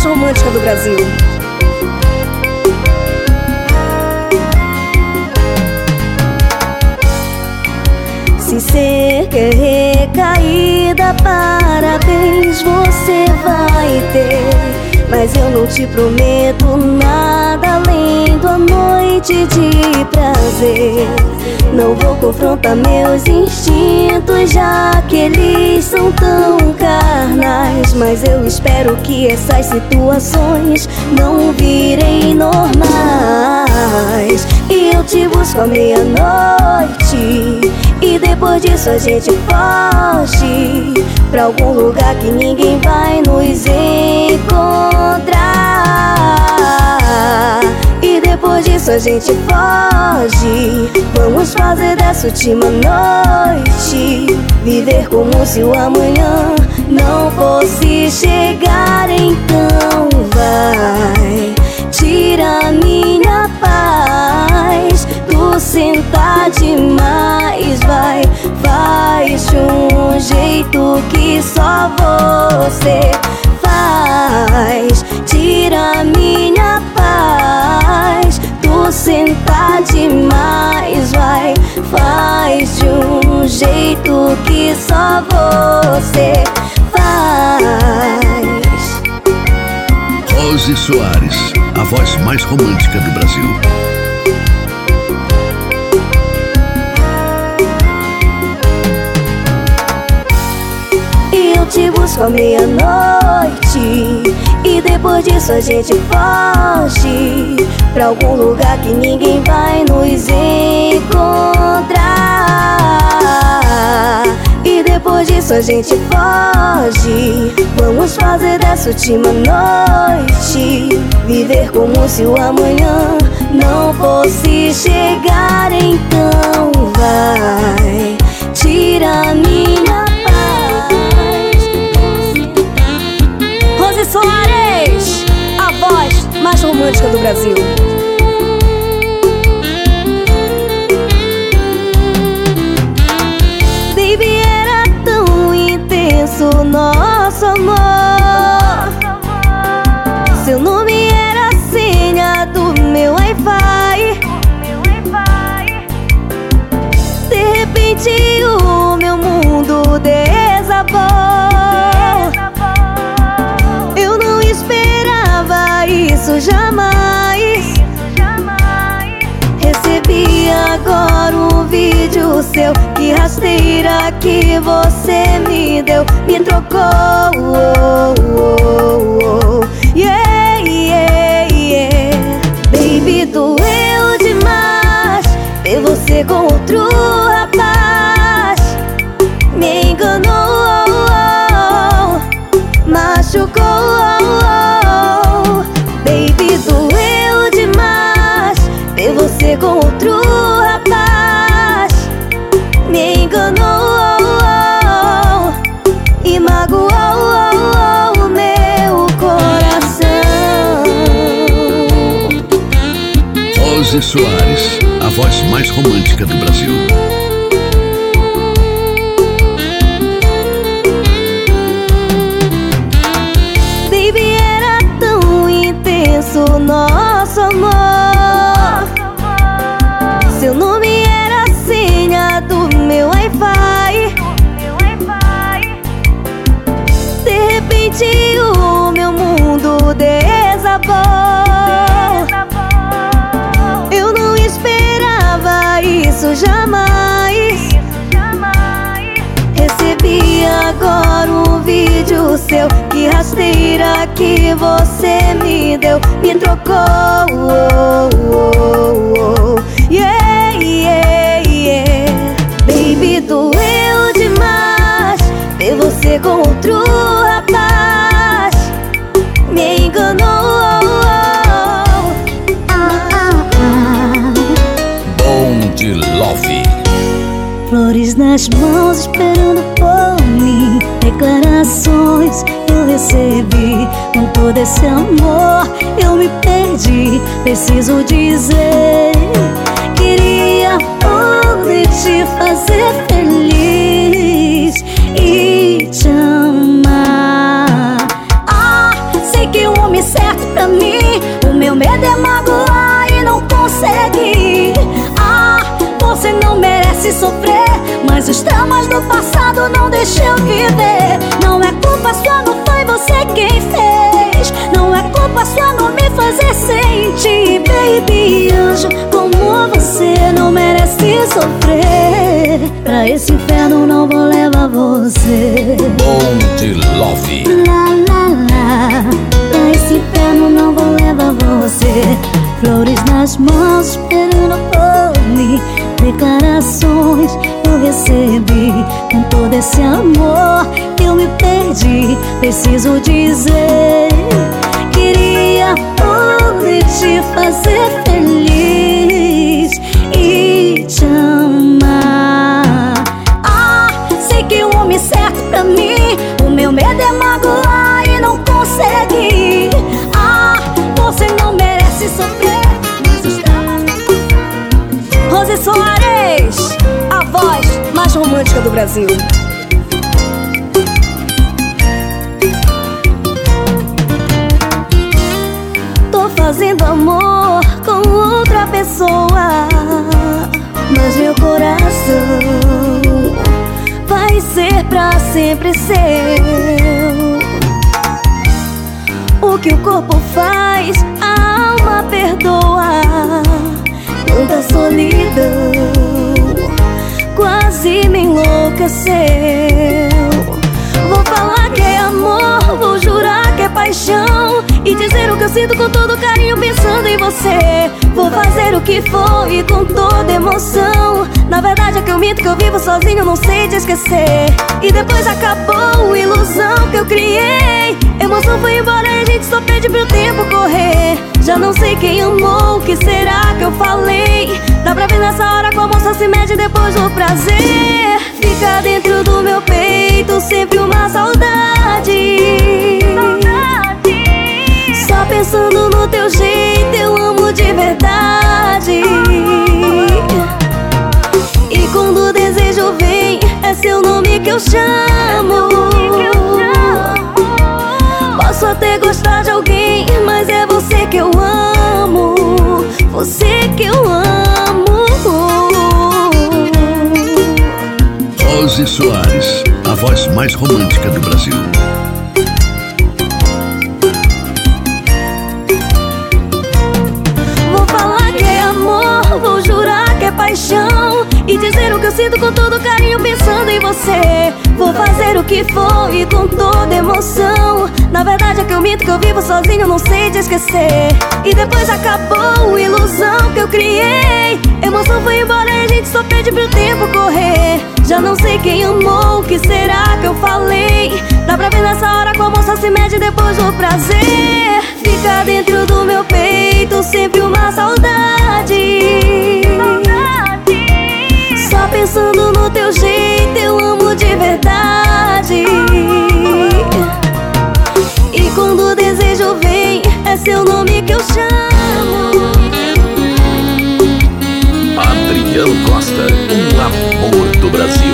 romântica do Brasil. Se ser que recaída, parabéns você vai ter. Mas eu não te prometo nada além da noite de prazer. Não vou confrontar meus instintos, já que eles são tão carnais. Mas eu espero que essas situações não virem normais. E eu te busco à meia-noite, e depois disso a gente foge pra algum lugar que ninguém vai nos encontrar. E depois disso a gente foge. Vamos fazer dessa última noite viver como se o amanhã não fosse chegar. Então vai, tira a minha paz. Tu senta demais, vai, faz de um jeito que só você faz. Tira a minha paz. Tu senta demais, vai, faz de um jeito que só você faz. Rose Soares, a voz mais romântica do Brasil. Eu te busco à meia-noite, e depois disso a gente foge pra algum lugar que ninguém vai nos encontrar. E depois disso a gente foge. Vamos fazer dessa última noite viver como se o amanhã não fosse chegar. Então vai, tira a minha paz. Rose Soares, a voz mais romântica do Brasil. Baby, era tão intenso nosso amor. Seu nome era a senha do meu Wi-Fi. De repente o meu mundo desabou. Eu não esperava isso jamais. Recebi agora um vídeo seu, que rasteira que você me deu. Me trocou, yeah, yeah, yeah. Baby, doeu demais ver você com outro rapaz. Me enganou, machucou. Baby, doeu demais ver você com outro rapaz. Me enganou e magoou o meu coração. Rose Soares, a voz mais romântica do Brasil. Baby, era tão intenso nosso amor. Seu nome era a senha do meu Wi-Fi. De repente o meu mundo desabou. Eu não esperava isso jamais. Recebi agora um vídeo seu, que rasteira que você me deu. Me trocou, yeah, yeah, yeah. Baby, doeu demais ver você com outro rapaz. Me enganou. Bom de Love. Flores nas mãos esperando por mim. Declarações eu recebi. Com todo esse amor eu me perdi. Preciso dizer, queria poder te fazer feliz e te amar. Ah, sei que um homem você não merece sofrer, mas os traumas do passado não deixam eu viver. Não é culpa sua, não foi você quem fez. Não é culpa sua não me fazer sentir. Baby, anjo como você não merece sofrer. Pra esse inferno não vou levar você. Bond Love. Lá, lá, lá. Pra esse inferno não vou levar você. Flores nas mãos esperando por mim. Declarações eu recebi. Com todo esse amor eu me perdi. Preciso dizer, queria poder te fazer feliz e te amar. Ah, sei que o homem certo pra mim, o meu medo é magoar e não conseguir. Ah, você não merece sofrer, mas está... Rose Soares, a voz mais romântica do Brasil. Tô fazendo amor com outra pessoa, mas meu coração vai ser pra sempre seu. O que o corpo faz, a alma perdoa. Tanta solidão quase me enlouqueceu. Vou falar que é amor, vou jurar que é paixão, e dizer o que eu sinto com todo carinho pensando em você. Vou fazer o que for e com toda emoção. Na verdade é que eu minto, que eu vivo sozinho, não sei te esquecer. E depois acabou a ilusão que eu criei. Emoção foi embora e a gente só pede pro tempo correr. Já não sei quem amou, o que será que eu falei? Dá pra ver nessa hora como a moça se mede depois do prazer. Fica dentro do meu peito sempre uma saudade. Só pensando no teu jeito eu amo de verdade. E quando o desejo vem é seu nome que eu chamo. Posso até gostar de alguém, mas é você que eu amo. Você que eu amo. Rose Soares, a voz mais romântica do Brasil. Vou falar que é amor, vou jurar que é paixão, e dizer o que eu sinto com todo carinho pensando em você. Vou fazer o que for e com toda emoção. Na verdade é que eu minto, que eu vivo sozinho, não sei te esquecer. E depois acabou a ilusão que eu criei. Emoção foi embora e a gente só pede pro tempo correr. Já não sei quem amou, o que será que eu falei? Dá pra ver nessa hora como a moça se mede depois do prazer. Fica dentro do meu peito sempre uma saudade. Só pensando no teu jeito eu amo de verdade. E quando o desejo vem é seu nome que eu chamo. Adriano Costa, um amor do Brasil.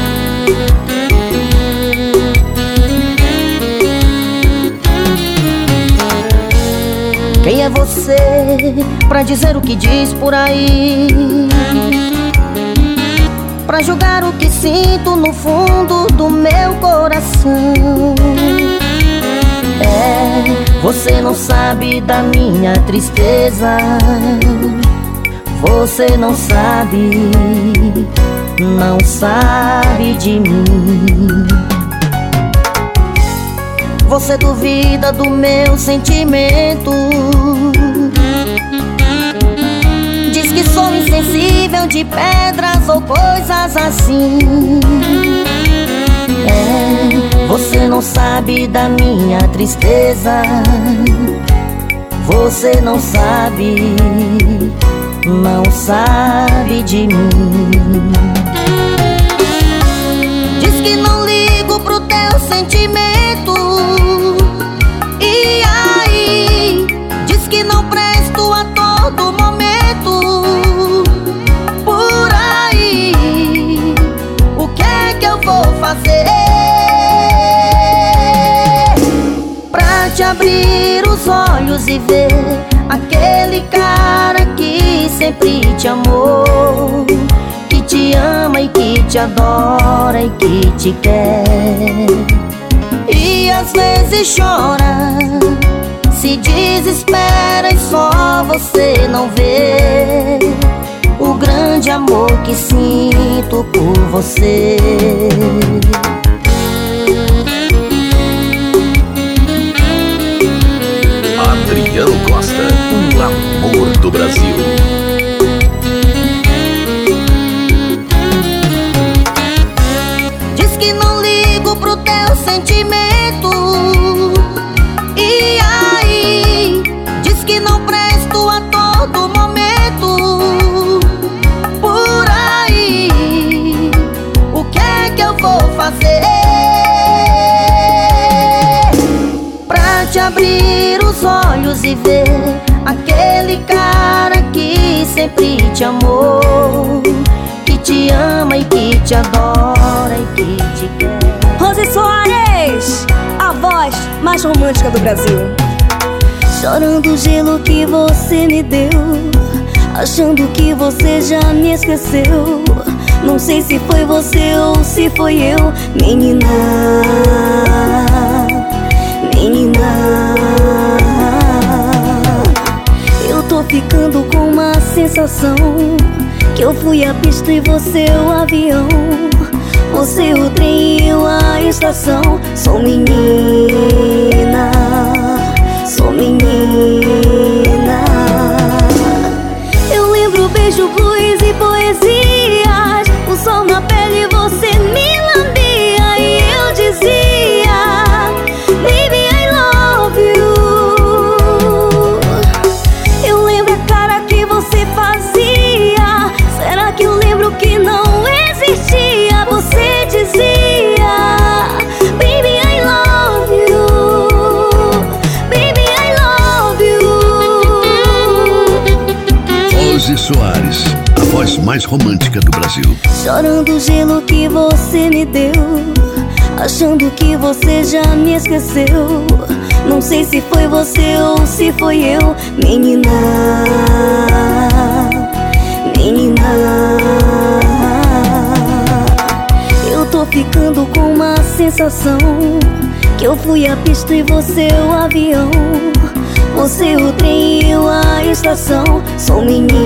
Quem é você pra dizer o que diz por aí? Pra julgar o que sinto no fundo do meu coração. Você não sabe da minha tristeza. Você não sabe de mim. Você duvida do meu sentimento. Diz que sou insensível de pedras ou coisas assim. Você não sabe da minha tristeza. Você não sabe de mim. Diz que não ligo pro teu sentimento. E aí, diz que não presto a todo momento. Por aí, o que é que eu vou fazer pra te abrir os olhos e ver aquele cara que sempre te amou? te adora e que te quer. E às vezes chora, se desespera e só você não vê o grande amor que sinto por você. Adriano Costa, o amor do Brasil. Diz que não ligo pro teu sentimento, e aí diz que não presto a todo momento. Por aí, o que é que eu vou fazer pra te abrir os olhos e ver aquele cara que sempre te amou, que te ama e que te adora e que te quer? Rose Soares, a voz mais romântica do Brasil. Chorando o gelo que você me deu, achando que você já me esqueceu. Não sei se foi você ou se foi eu, menina, menina. Eu tô ficando com uma sensação que eu fui a pista e você o avião, você o trem e eu a estação. Sou menina, sou menina. Eu lembro beijo, blues e poesias, o sol na pele você me lambia e eu dizia, baby I love you. Eu lembro a cara que você fazia, será que eu lembro que não existia? Você dizia, baby I love you, baby I love you. Rose Soares, a voz mais romântica do Brasil. Chorando o gelo que você me deu, achando que você já me esqueceu. Não sei se foi você ou se foi eu, menina, menina. Eu tô ficando com uma sensação que eu fui a pista e você o avião, você o trem e eu a estação. Sou menina,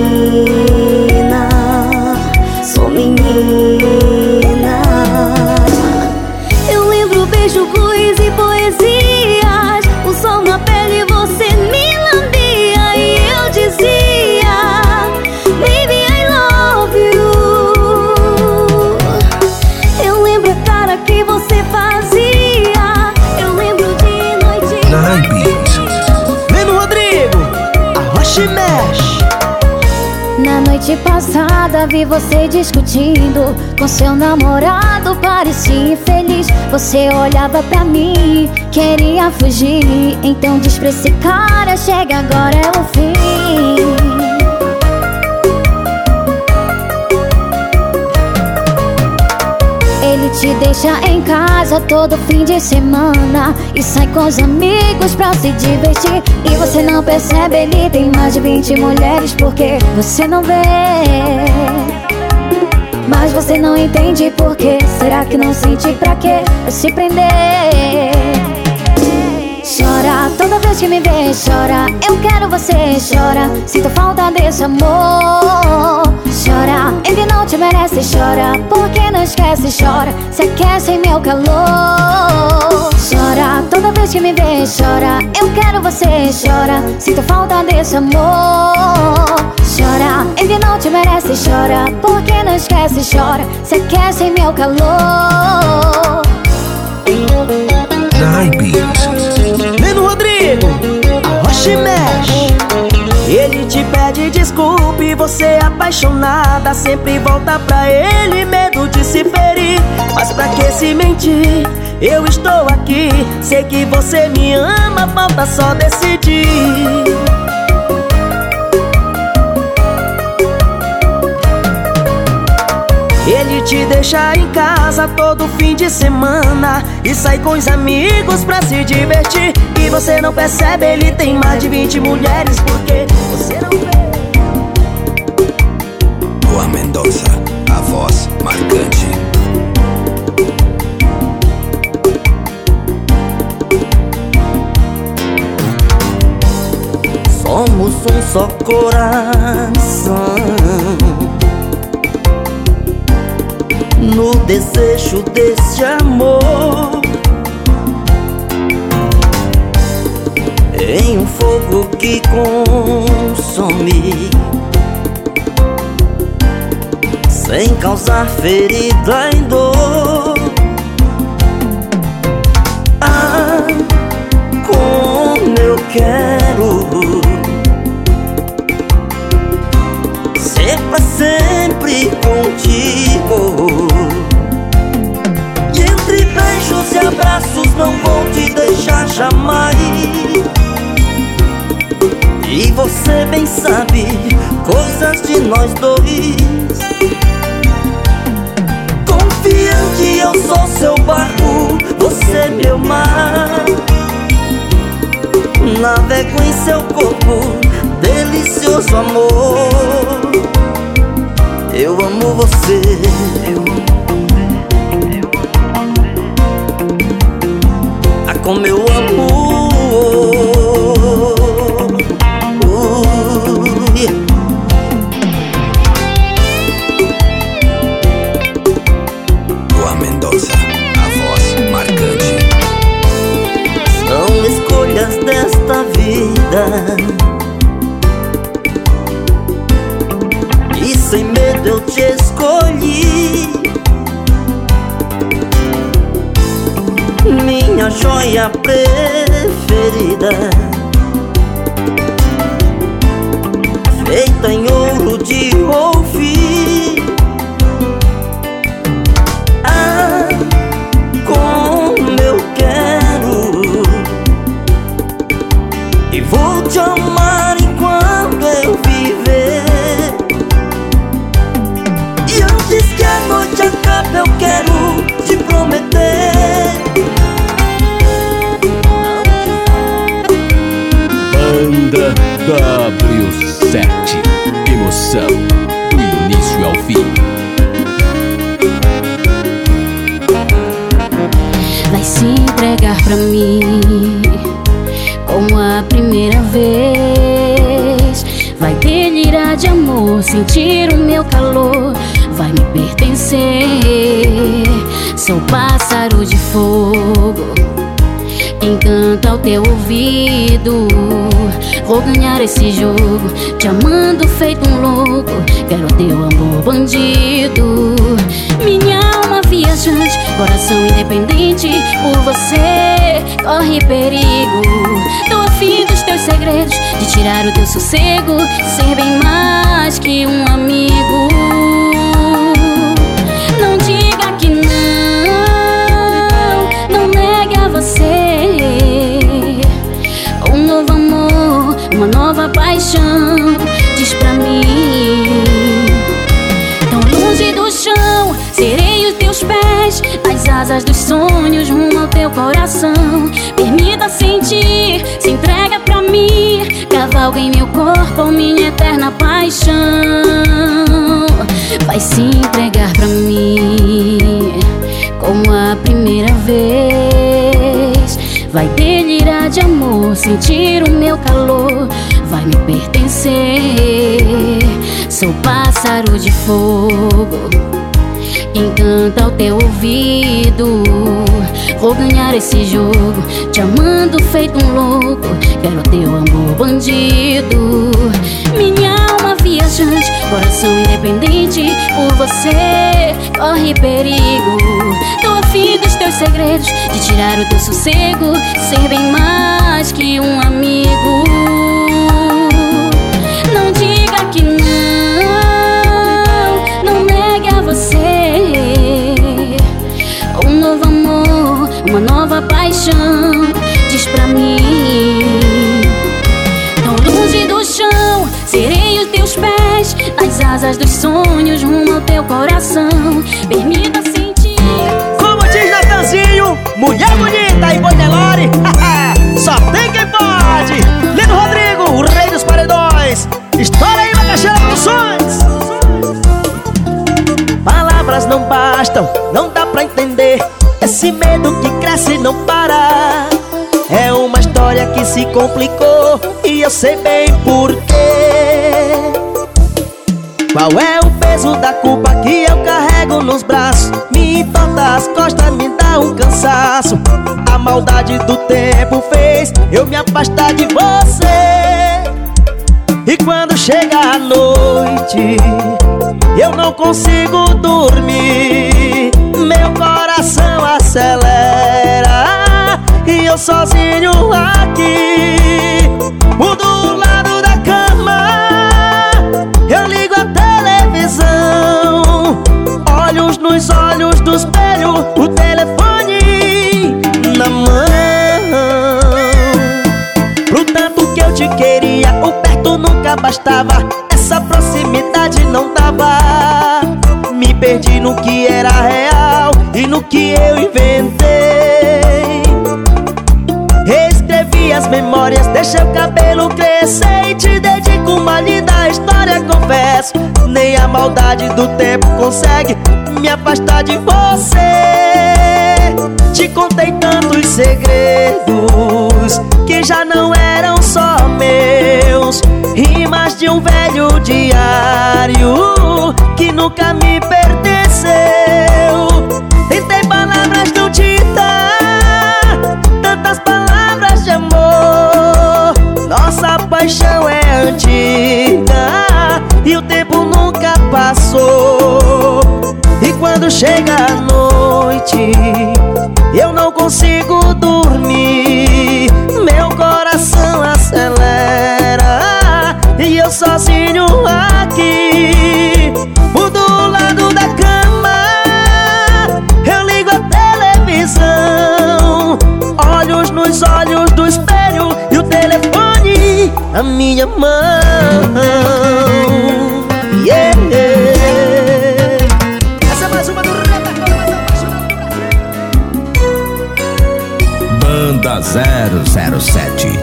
sou menina. Eu lembro beijo, blues e poesias, o sol na pele você me lambia e eu dizia, baby I love you. Eu lembro a cara que você fazia, eu lembro de noite. Naibis. Menino Rodrigo, a rocha mexe. Na noite passada vi você discutindo com seu namorado, parecia infeliz. Você olhava pra mim, queria fugir. Então diz pra esse cara, chega agora é o fim. Ele te deixa em casa todo fim de semana e sai com os amigos pra se divertir. E você não percebe, ele tem mais de 20 mulheres porque você não vê. Mas você não entende por quê. Será que não sente pra quê? Vai se prender. Chora toda vez que me vê, chora. Eu quero você, chora. Sinto falta desse amor. Chora, ele não te merece, chora. Porque não esquece, chora. Se aquece em meu calor. Chora toda vez que me vê, chora. Eu quero você, chora. Sinto falta desse amor. Chora, ele não te merece, chora. Porque não esquece, chora. Se aquece em meu calor. Naibis. Menino Rodrigo, a rocha mexe. Ele te pede desculpa e você é apaixonada, sempre volta pra ele, medo de se ferir. Mas pra que se mentir? Eu estou aqui, sei que você me ama, falta só decidir. Ele te deixa em casa todo fim de semana e sai com os amigos pra se divertir. E você não percebe, ele tem mais de 20 mulheres porque você não vê. Luan Mendonça, a voz marcante. só coração, no desejo desse amor, em um fogo que consome, sem causar ferida em dor. Ah, como eu quero ser pra sempre contigo, e entre beijos e abraços não vou te deixar jamais. E você bem sabe coisas de nós dois. Confiante, eu sou seu barco, você meu mar. Navego em seu corpo, delicioso amor. Eu amo você, ah, como eu amo. Luan Mendonça, a voz marcante. São escolhas desta vida, e sem medo eu te escolhi, minha joia preferida, feita em ouro de ouvir. Ah, como eu quero, e vou te amar enquanto eu viver. E antes que a noite acabe eu quero te prometer. Banda W7, emoção do início ao fim. Vai se entregar pra mim como a primeira vez. Vai delirar de amor, sentir o meu calor. Vai me pertencer. Sou pássaro de fogo, encanta o teu ouvido. Vou ganhar esse jogo, te amando feito um louco. Quero teu amor bandido. Minha alma viajante, coração independente. Por você corre perigo. Tô afim dos teus segredos, de tirar o teu sossego, ser bem mais que um amigo. Não diga que não negue a você um novo amor, uma nova paixão. Diz pra mim, tão longe do chão, serei os teus pés, as asas dos sonhos rumo ao teu coração. Permita sentir, se entrega pra mim, cavalga em meu corpo, minha eterna paixão. Vai se entregar pra mim como a primeira vez. Vai delirar de amor, sentir o meu calor. Vai me pertencer. Sou pássaro de fogo, encanta o teu ouvido. Vou ganhar esse jogo, te amando feito um louco. Quero teu amor bandido. Minha alma viajante, coração independente. Por você corre perigo. Tô afim dos teus segredos, de tirar o teu sossego, ser bem mais que um amigo. Não diga que não negue a você um novo amor, uma nova paixão. Diz pra mim, tão longe do chão, serei os teus pés, as asas dos sonhos rumo ao teu coração. Permita sentir. Como diz Natanzinho, mulher bonita e boi Nelore, só tem quem pode. Lino Rodrigo, o rei dos paredões. Estoura aí, Macaxeira Produções. Palavras não bastam, não dá pra entender. Esse medo que cresce e não para. É uma história que se complicou e eu eu sei bem porquê. Qual é o peso da culpa que eu carrego nos braços? Me entorta as costas, me dá um cansaço. A maldade do tempo fez eu me afastar de você. E quando chega a noite, eu não consigo dormir. Meu coração acelera e eu sozinho aqui, do lado da cama, eu ligo a televisão, olhos nos olhos do espelho, o telefone na mão. Pro tanto que eu te queria, o perto nunca bastava, essa proximidade não dava. Me perdi no que era real e no que eu inventei. Reescrevi as memórias, deixei o cabelo crescer e te dedico uma linda história, confesso. Nem a maldade do tempo consegue me afastar de você. Te contei tantos segredos que já não eram só meus, rimas de um velho diário que nunca me pertenceu. Tentei palavras não te dar, tantas palavras de amor. Nossa paixão é antiga e o tempo nunca passou. E quando chega a noite, eu não consigo dormir. Meu coração acelera e eu sozinho aqui, do lado da cama, eu ligo a televisão, olhos nos olhos do espelho e o telefone na minha mão. Yeah. Essa é mais uma do repertório mais apaixonado do Brasil. Banda 007.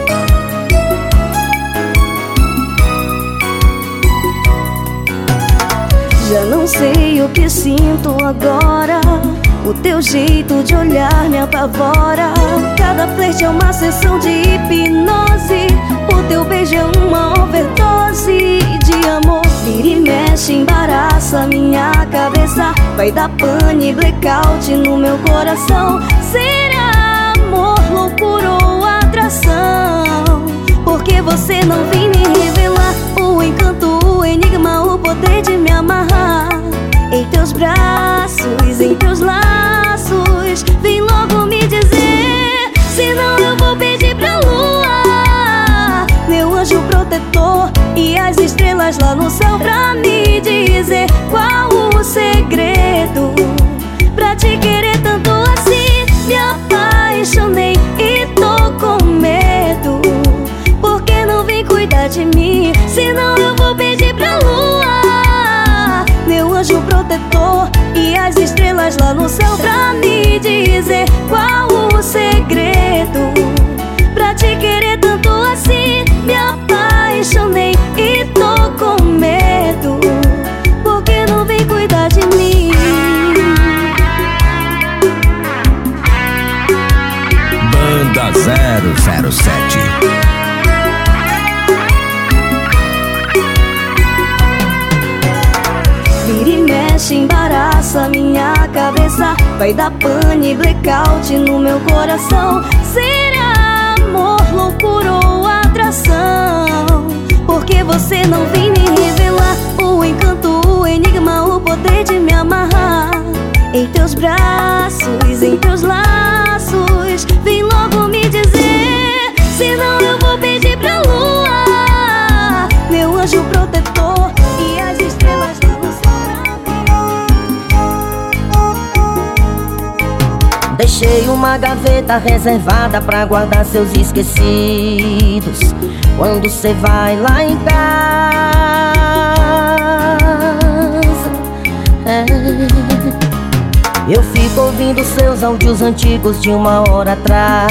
Já não sei o que sinto agora, o teu jeito de olhar me apavora. Cada flerte é uma sessão de hipnose, o teu beijo é uma overdose de amor. Vira e mexe, embaraça minha cabeça, vai dar pane, blackout no meu coração. Será amor, loucura ou atração? Porque você não vem me revelar o encanto, o enigma, o poder de me amarrar em teus braços, em teus laços. Vem logo me dizer, senão eu vou pedir pra lua, meu anjo protetor, e as estrelas lá no céu, pra me dizer qual o segredo pra te querer tanto assim. Me apaixonei e tô com medo, porque não vem cuidar de mim, senão eu vou pedir pra lua, meu anjo protetor, e as estrelas lá no céu, pra me dizer qual o segredo pra te querer tanto assim. Me apaixonei e tô com medo, porque não vem cuidar de mim. Banda 007. Vira e mexe, embaraça minha cabeça, vai dar pane, blackout no meu coração. Será amor, loucura ou atração? Porque você não vem me revelar o encanto, o enigma, o poder de me amarrar em teus braços, em teus laços. Vem logo me dizer, senão eu vou pedir pra lua, meu anjo protetor, e as estrelas lá no céu. Deixei uma gaveta reservada pra guardar seus esquecidos. Quando cê vai lá em casa, eu fico ouvindo seus áudios antigos de uma hora atrás.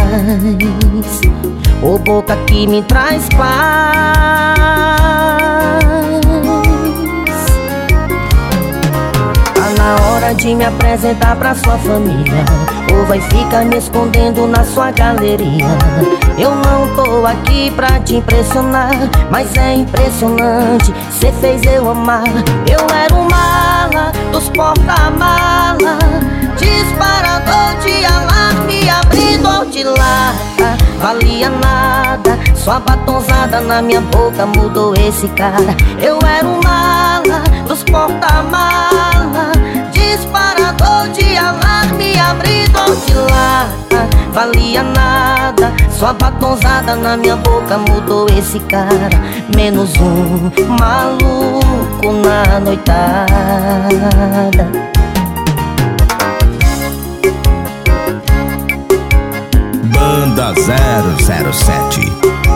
Ô boca que me traz paz. Tá na hora hora de me apresentar pra sua família, ou vai ficar me escondendo na sua galeria? Eu não tô aqui pra te impressionar, mas é impressionante, cê fez eu amar. Eu era um mala dos porta-mala, disparador de alarme, abridor de lata, valia nada, sua batonzada na minha boca mudou esse cara. Eu era um mala dos porta-mala, disparador de alarme, abridor de lata, valia nada, sua batonzada na minha boca mudou esse cara. Menos um maluco na noitada. Banda 007.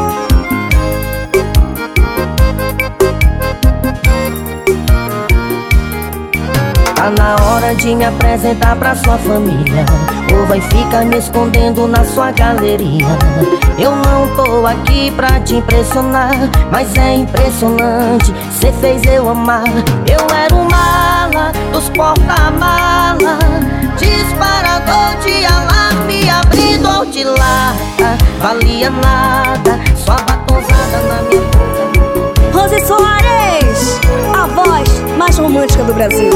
Tá na hora de me apresentar pra sua família, ou vai ficar me escondendo na sua galeria? Eu não tô aqui pra te impressionar, mas é impressionante, cê fez eu amar. Eu era um mala dos porta-mala, disparador de alarme, abridor de lata, valia nada, sua batonzada na minha boca. Rose Soares, a voz mais romântica do Brasil.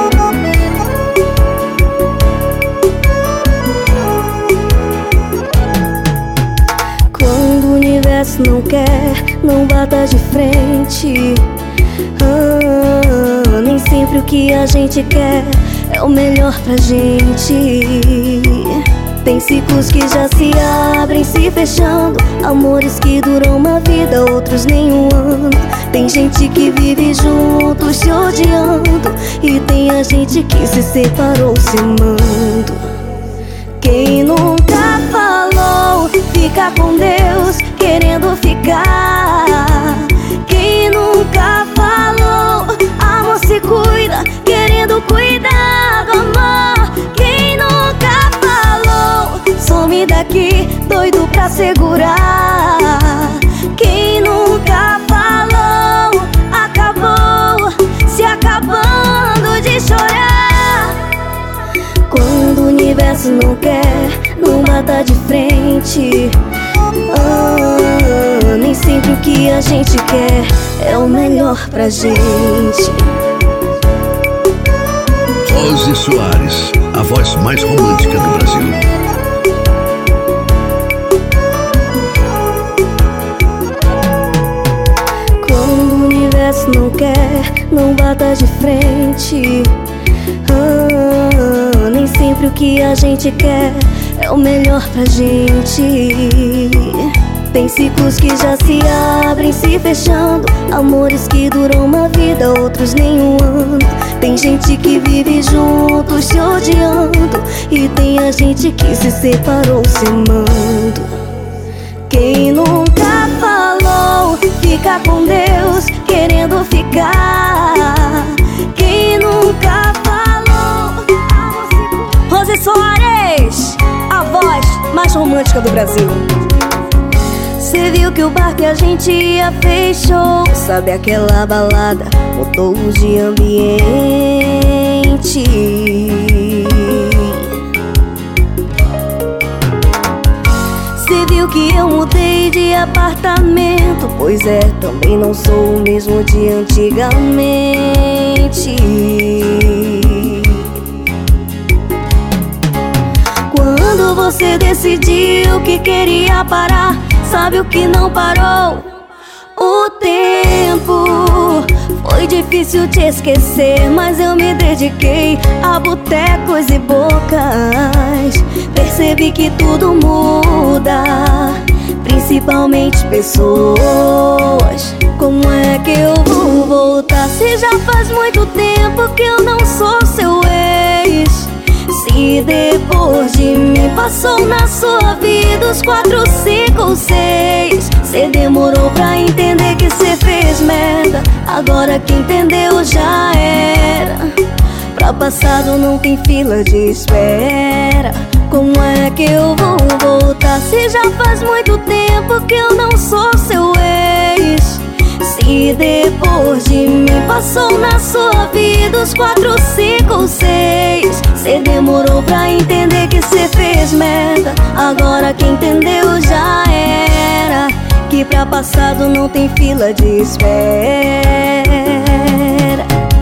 Quando o universo não quer, não bata de frente. Nem sempre o que a gente quer é o melhor pra gente. Tem ciclos que já se abrem, se fechando, amores que duram uma vida, outros nem um ano. Tem gente que vive junto, se odiando, e tem a gente que se separou se amando. Quem nunca falou, fica com Deus, querendo ficar. Quem nunca falou, amor se cuida, querendo cuidar do amor. Quem nunca falou, some daqui, doido pra segurar. Quem nunca falou, acabou se acabando de chorar. Quando o universo não quer, não bata de frente. Nem sempre o que a gente quer é o melhor pra gente. Rose Soares, a voz mais romântica do Brasil. Quando o universo não quer, não bata de frente. Nem sempre o que a gente quer é o melhor pra gente. Tem ciclos que já se abrem, se fechando, amores que duram uma vida, outros nem um ano. Tem gente que vive junto, se odiando, e tem a gente que se separou se amando. Quem nunca falou, fica com Deus, querendo ficar. Quem nunca falou, Rose Soares, a voz mais romântica do Brasil. Cê viu que o bar que a gente ia fechou, sabe aquela balada, mudou de ambiente. Cê viu que eu mudei de apartamento, pois é, também não sou o mesmo de antigamente. Quando você decidiu que queria parar, sabe o que não parou? O tempo. Foi difícil te esquecer, mas eu me dediquei a botecos e bocas. Percebi que tudo muda, principalmente pessoas. Como é que eu vou voltar se já faz muito tempo que eu não sou seu ex? Se depois de mim passou na sua vida os 4, 5 ou 6, cê demorou pra entender que cê fez merda. Agora que entendeu já era. Pra passado não tem fila de espera. Como é que eu vou voltar se já faz muito tempo que eu não sou seu ex? Se depois de mim passou na sua vida os 4, 5 ou 6, pra entender que cê fez merda. Agora quem entendeu já era, que pra passado não tem fila de espera.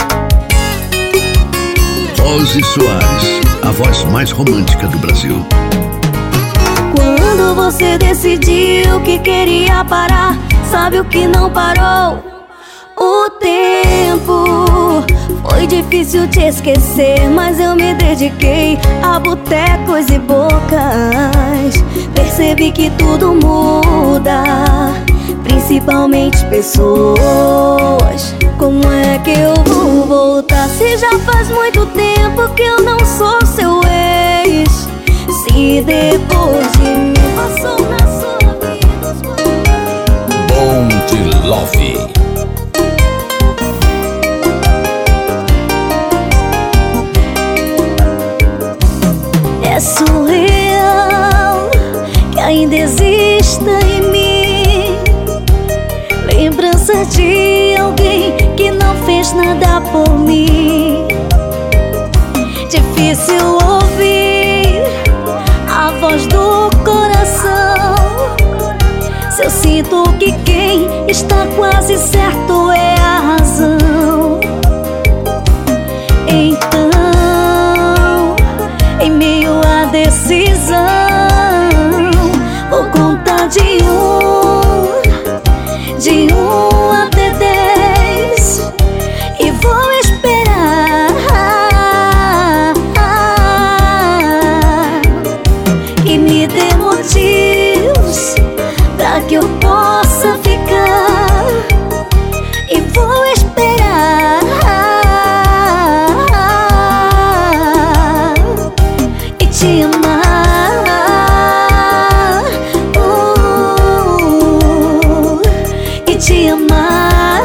Ozzy Soares, a voz mais romântica do Brasil. Quando você decidiu que queria parar, sabe o que não parou? O tempo. Foi difícil te esquecer, mas eu me dediquei a botecos e bocas. Percebi que tudo muda, principalmente pessoas. Como é que eu vou voltar se já faz muito tempo que eu não sou seu ex? Se depois de mim passou na sua vida os Bom de Love. É surreal que ainda exista em mim lembrança de alguém que não fez nada por mim. Difícil ouvir a voz do coração se eu sinto que quem está quase certo é a razão. Então, em meio à decisão, vou contar de um até 10 e vou esperar que me dê motivos pra que eu possa ficar. E vou esperar e te amar, e te amar.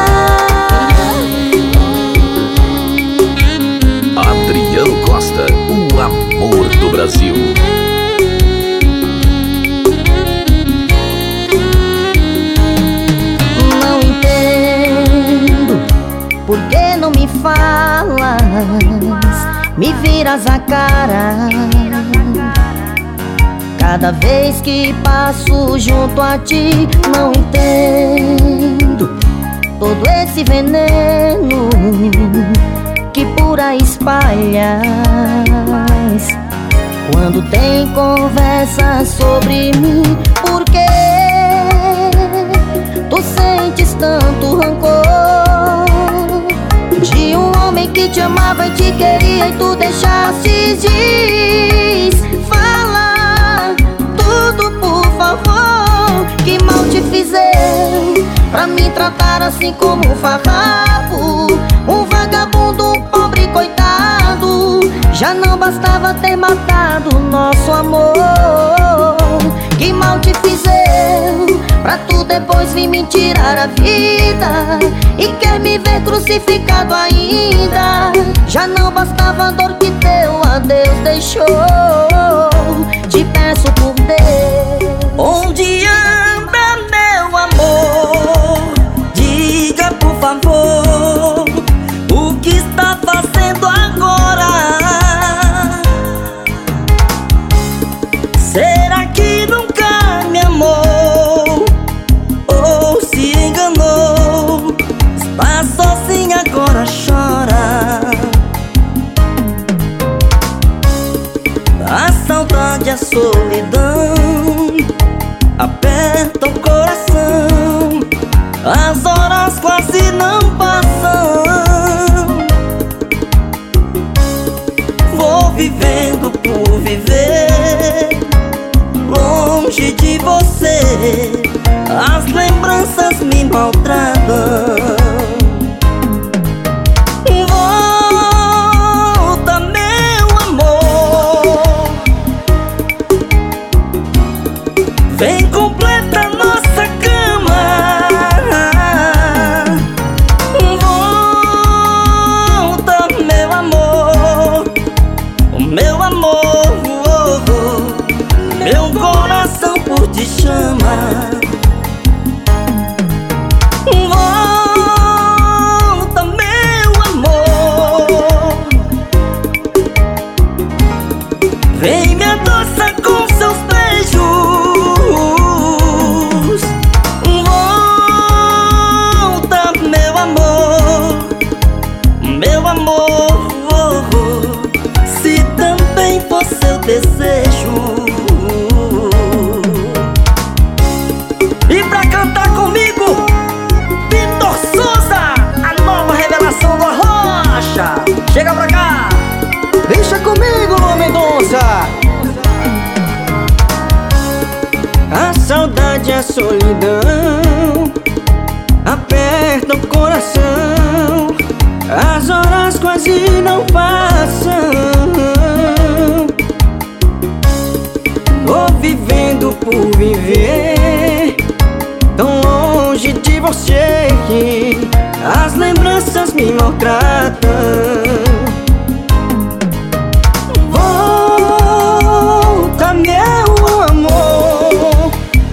Adriano Costa, o amor do Brasil. Não entendo por que não me falas, me viras a cara cada vez que passo junto a ti. Não entendo todo esse veneno que por aí espalhas quando tem conversa sobre mim. Por que tu sentes tanto rancor de um homem que te amava e te queria e tu deixastes de falar tudo, por favor? Que mal te fizer pra me tratar assim como um farrapo, um vagabundo, um pobre coitado? Já não bastava ter matado nosso amor. Que mal te fizer pra tu depois vir me tirar a vida e quer me ver crucificado ainda? Já não bastava a dor que teu adeus deixou. Te peço por Deus, onde anda meu amor? Diga por favor, o que está fazendo agora? Será que nunca me amou ou se enganou? Está sozinha agora, chora. A saudade, a solidão aperta o coração, as horas quase não passam. Vou vivendo por viver longe de você, as lembranças me maltratam. Volta, meu amor, vem completa nossa cama. Volta, meu amor, o meu amor, meu coração por ti chama. Volta, meu amor, Vem me adoçar com seus beijos. Volta, meu amor, meu amor. Se também for seu desejo. E pra cantar comigo, Vitor Souza, a nova revelação do Arrocha. Chega pra cá. Deixa comigo, Luan Mendonça. A saudade e a solidão aperta o coração. As horas quase não passam. Tô vivendo por viver, tão longe de você que as lembranças me maltratam. Volta, meu amor,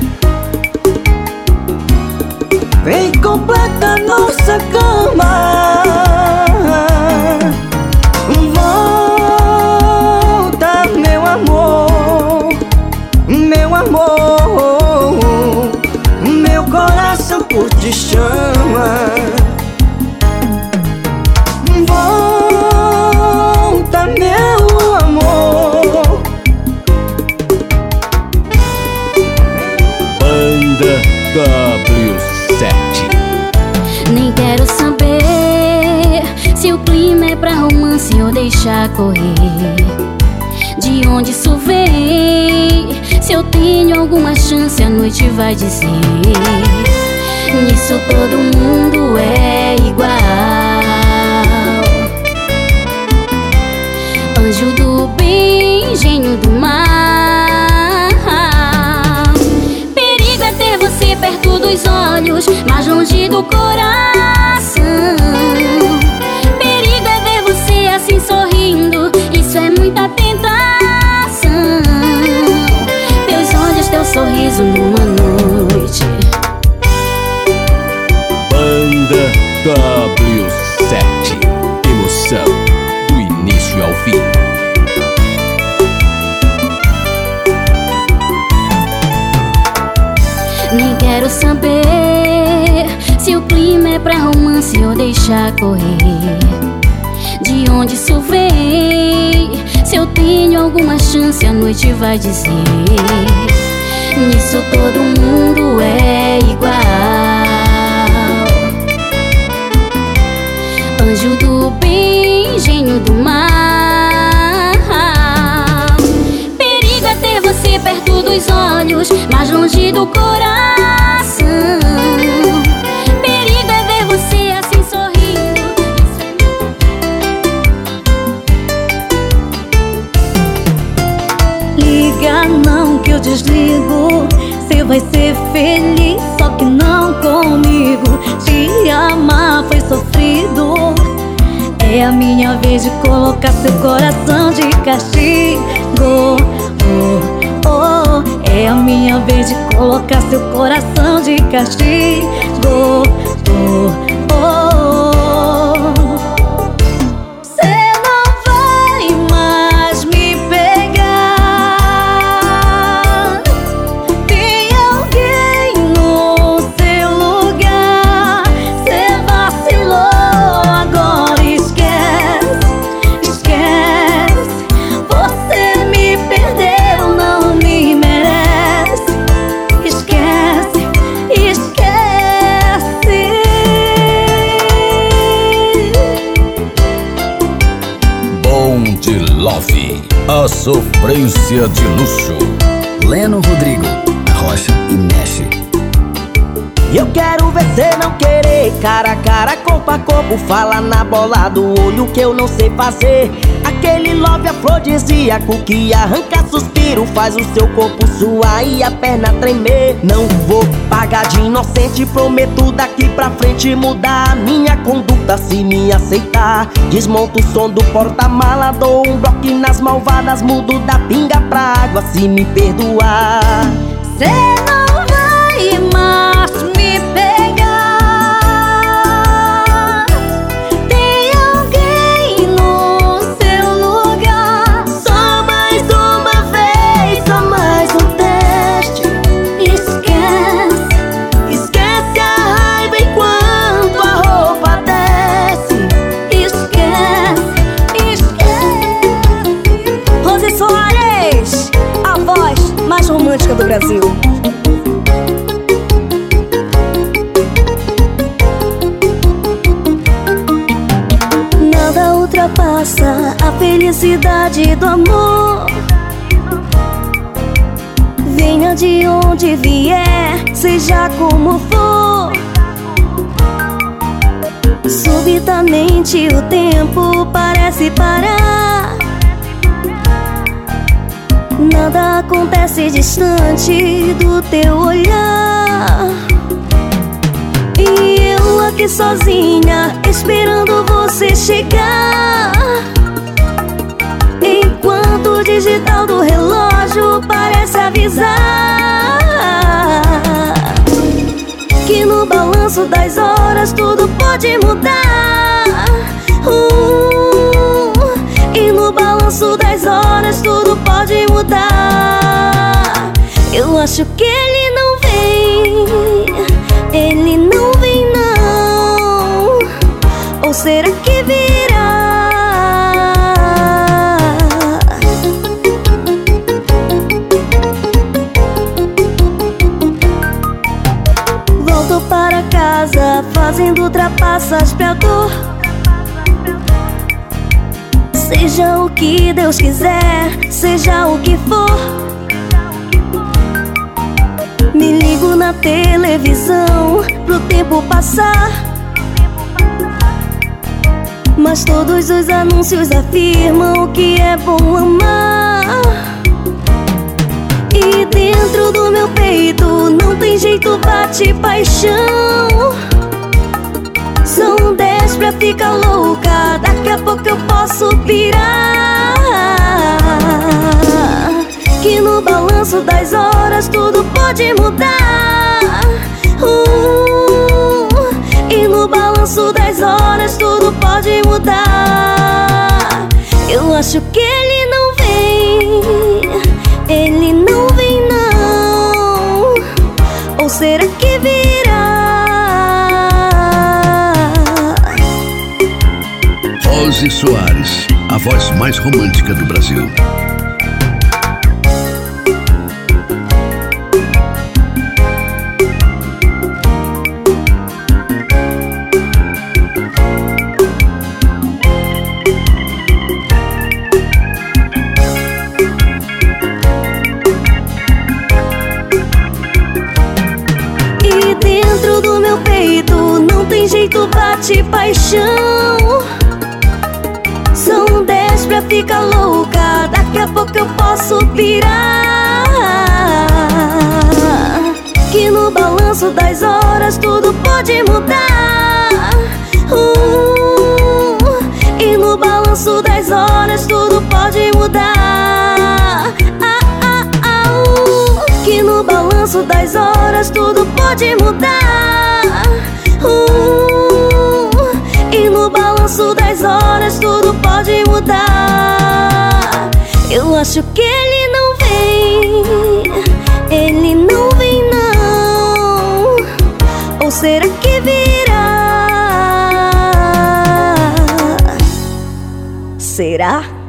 vem completa nossa cama. Volta, meu amor, meu amor, meu coração por ti chama. Volta, meu amor. Banda W7. Nem quero saber se o clima é pra romance ou deixar correr. De onde isso vem? Se eu tenho alguma chance, a noite vai dizer. Nisso todo mundo é igual. Anjo do bem, gênio do mal. Perigo é ter você perto dos olhos, mas longe do coração. Perigo é ver você assim sorrindo, isso é muita tentação. Teus olhos, teu sorriso numa noite. Banda W7. Emoção do início ao fim. Nem quero saber se o clima é pra romance ou deixar correr. De onde isso vem? Se eu tenho alguma chance, a noite vai dizer. Nisso todo mundo é igual. Anjo do bem, gênio do mal. Perigo é ter você perto dos olhos, mas longe do coração. Perigo é ver você assim sorrindo. Liga não que eu desligo. Cê vai ser feliz, só que não comigo. Te amar foi sofrido. É a minha vez de colocar seu coração de castigo. Oh, oh. É a minha vez de colocar seu coração de castigo. Oh, oh. Cê não vai mais me pegar. Tem alguém no seu lugar. Cê vacilou, agora esquece, esquece. Você me perdeu, não me merece. Esquece, esquece. Bond Love. A sofrência de luxo. Leno Rodrigo, Arrocha e Mexe. E eu quero ver cê não querer. Cara a cara, corpo a corpo. Fala na bola do olho que eu não sei fazer. Aquele love afrodisíaco que arranca suspiro, faz o seu corpo suar e a perna tremer. Não vou pagar de inocente, prometo daqui pra frente mudar a minha conduta se me aceitar. Desmonto o som do porta-mala, dou um bloco nas malvadas, mudo da pinga pra água se me perdoar. Cê não vai mais me pegar. Tem alguém no seu lugar. Só mais uma Brasil. Nada ultrapassa a felicidade do amor. Venha de onde vier, seja como for. Subitamente o tempo parece parar. Nada acontece distante do teu olhar. E eu aqui sozinha, esperando você chegar. Enquanto o digital do relógio parece avisar que no balanço das horas tudo pode mudar. E no balanço das horas tudo pode mudar. Eu acho que ele não vem, ele não vem não. Ou será que virá? Volto para casa fazendo trapaças pra dor. Seja o que Deus quiser, seja o que for. Me ligo na televisão pro tempo passar, mas todos os anúncios afirmam que é bom amar. E dentro do meu peito não tem jeito, bate paixão. São 10 pra ficar louca, daqui a pouco eu posso pirar. Que no balanço das horas tudo pode mudar. E no balanço das horas tudo pode mudar. Eu acho que ele não vem, ele não vem não. Ou será que virá? Rose Soares, a voz mais romântica do Brasil. E dentro do meu peito não tem jeito, bate paixão. São 10 pra ficar louca, daqui a pouco eu posso pirar. Que no balanço das horas tudo pode mudar. E no balanço das horas tudo pode mudar. Que no balanço das horas tudo pode mudar. E no balanço das horas tudo pode mudar. Eu acho que ele não vem, ele não vem não. Ou será que virá? Será?